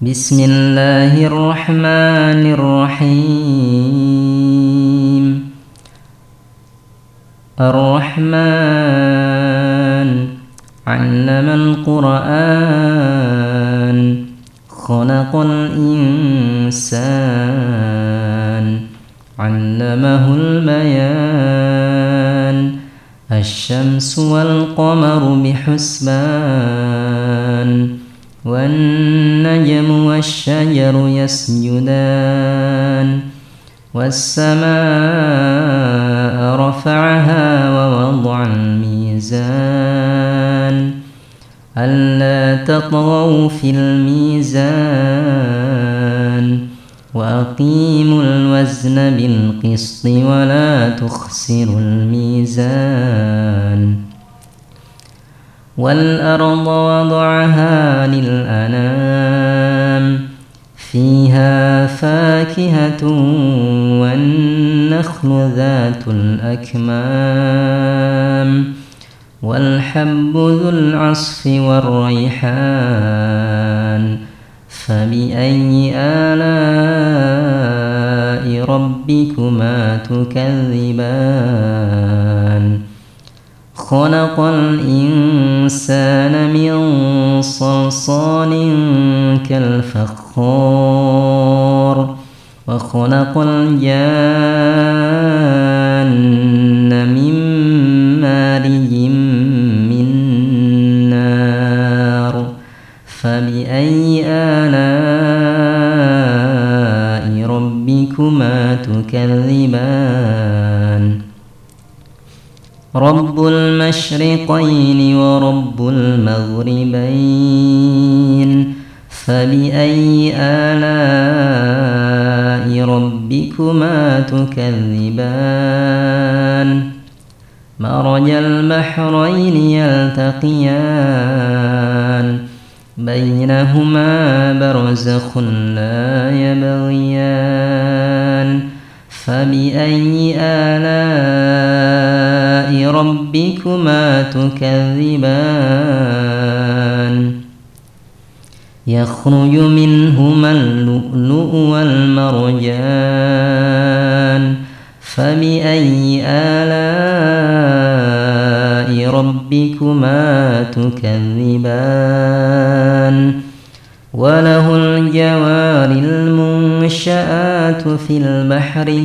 بسم الله الرحمن الرحيم. الرحمن علم القرآن خلق الإنسان علمه البيان الشمس والقمر بحسبان والنجم والشجر يسجدان والسماء رفعها ووضع الميزان ألا تطغوا في الميزان وأقيموا الوزن بالقسط ولا تخسروا الميزان والأرض وضعها للأنام فيها فاكهة والنخل ذات الأكمام والحب ذو العصف والريحان فبأي آلاء ربكما تكذبان خلق الإنسان من صلصال كالفخار وخلق الجان من مارج من نار فبأي آلاء ربكما تكذبان رب المشرقين ورب المغربين فبأي آلاء ربكما تكذبان مرج البحرين يلتقيان بينهما برزخ لا يبغيان فبأي آلاء ربكما تكذبان يخرج منهما اللؤلؤ والمرجان فبأي آلاء ربكما تكذبان وله الجوار المنشآت في البحر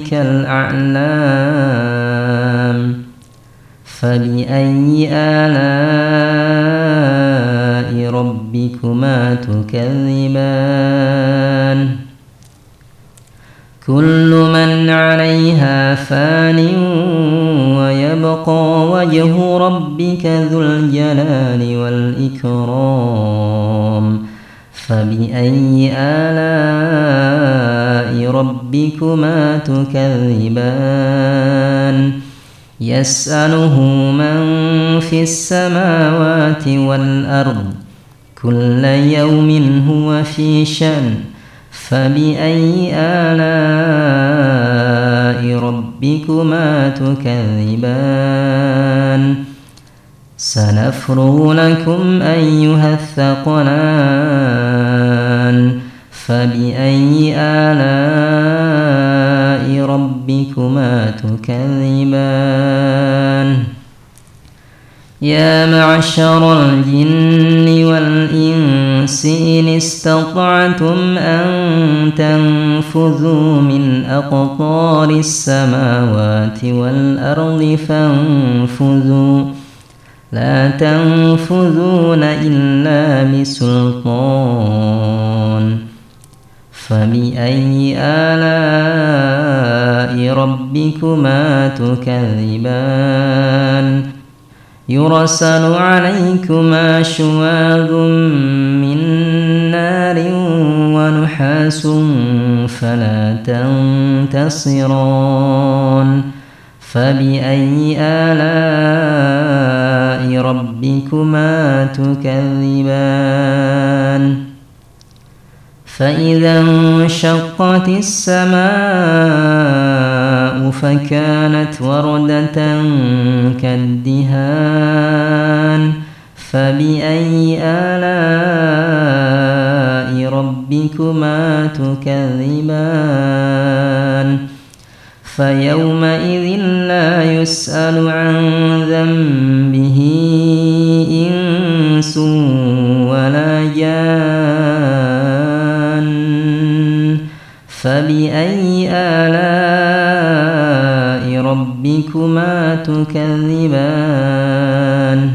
كالأعلام فبأي آلاء ربكما تكذبان كل من عليها فان ويبقى وجه ربك ذو الجلال والإكرام فبأي آلاء ربكما تكذبان يسأله من في السماوات والأرض كل يوم هو في شأن فبأي آلاء ربكما تكذبان سنفرغ لكم أيها الثقلان فبأي آلاء ربكما تكذبان يا معشر الجن والإنس إن استطعتم أن تنفذوا من أقطار السماوات والأرض فانفذوا لا تنفذون إلا بسلطان فبأي آلاء ربكما تكذبان يرسل عليكما شواظ من نار ونحاس فلا تنتصران فبأي آلاء ربكما تكذبان فإذا انشقت السماء فكانت وردة كالدهان فبأي آلاء ربكما تكذبان فيومئذ لا يسأل عن ذنبه إنس ولا جان فبأي آلاء ربكما تكذبان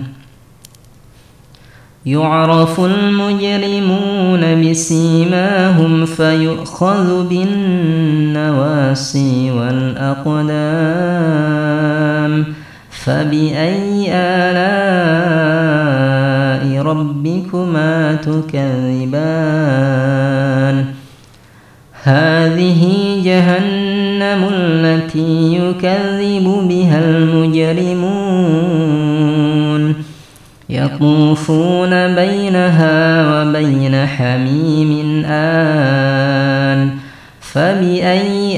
يعرف المجرمون بسيماهم فيؤخذ بالنواصي والأقدام فبأي آلاء ربكما تكذبان هذه جهنم التي يكذب بها المجرمون يطوفون بينها وبين حميم آن فبأي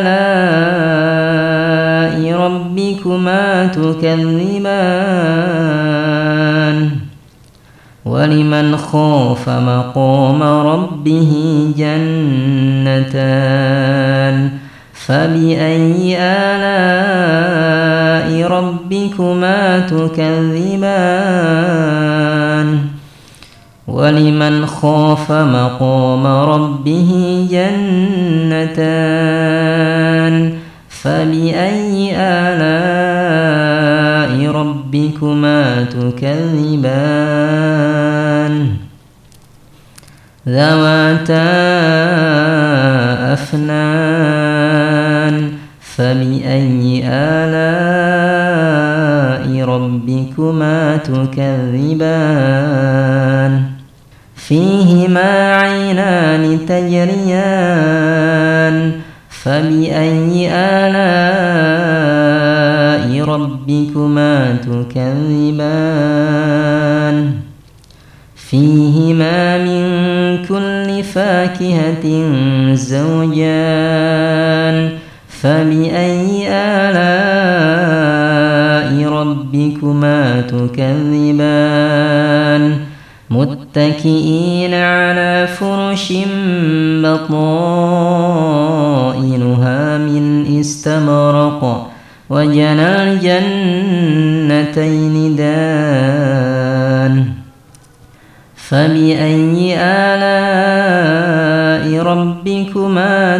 آلاء ربكما تكذبان ولمن خاف مقام ربه جنتان فبأي آلاء ربكما تكذبان ولمن خاف مقام ربه جنتان فبأي آلاء ربكما تكذبان ذواتا أفنان فبأي آلاء ربكما تكذبان فيهما عينان تجريان فبأي آلاء ربكما تكذبان فيهما من كل فاكهة زوجان فبأي آلاء ربكما تكذبان متكئين على فرش بطائنها من استبرق وجنى الجنتين دان فبأي آلاء ربكما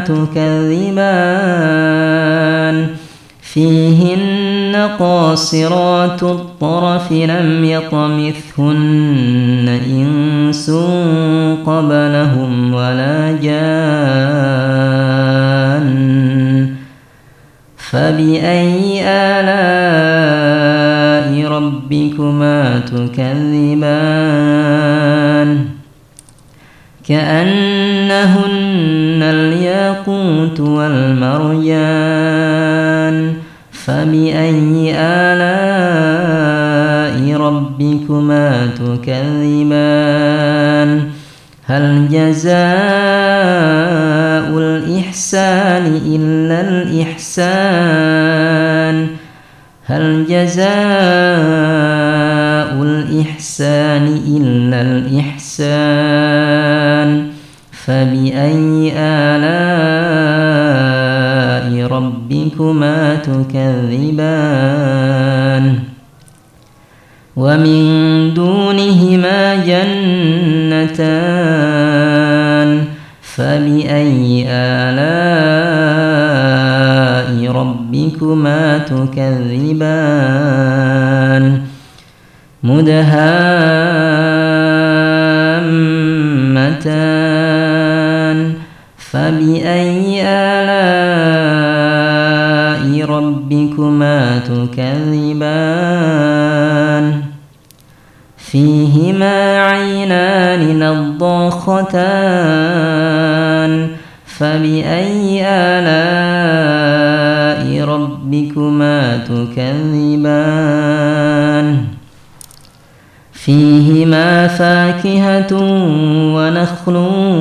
تكذبان فيهن قاصرات الطرف لم يطمثهن إنس قبلهم ولا جان فبأي آلاء ربكما تكذبان كأنهن الياقوت والمرجان فبأي آلاء ربكما تكذبان هل جزاء الإحسان إلا الإحسان هل جزاء الإحسان إلا الإحسان فبأي آلاء ربكما تكذبان ومن دونهما جنتان فبأي آلاء ربكما تكذبان مدهامتان فبأي آلاء ربكما تكذبان فيهما عينان نضاختان فبأي آلاء ربكما تكذبان فيهما فاكهة ونخل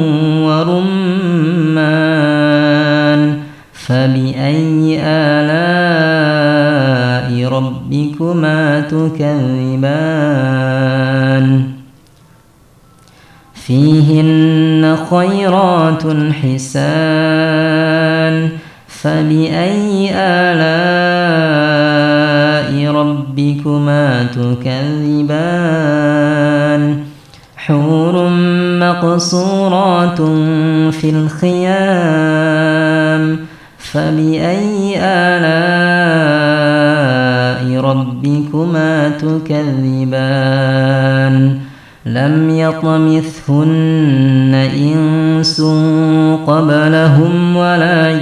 ورمان فبأي آلاء ربكما تكذبان فيهن خيرات حسان فبأي آلاء ربكما تكذبان حور مقصورات في الخيام فبأي آلاء ربكما تكذبان لم يطمثهن إنس قبلهم ولا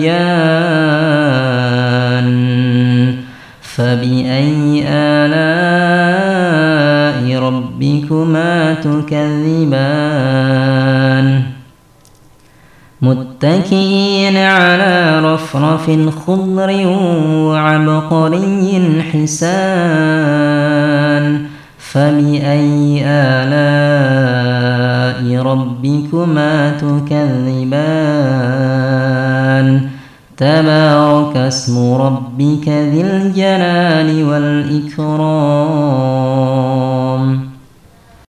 جان فبأي آلاء ربكما تكذبان متكئين على رفرف خضر وعبقري حسان فبأي آلاء ربكما تكذبان تبارك اسم ربك ذي الجلال والإكرام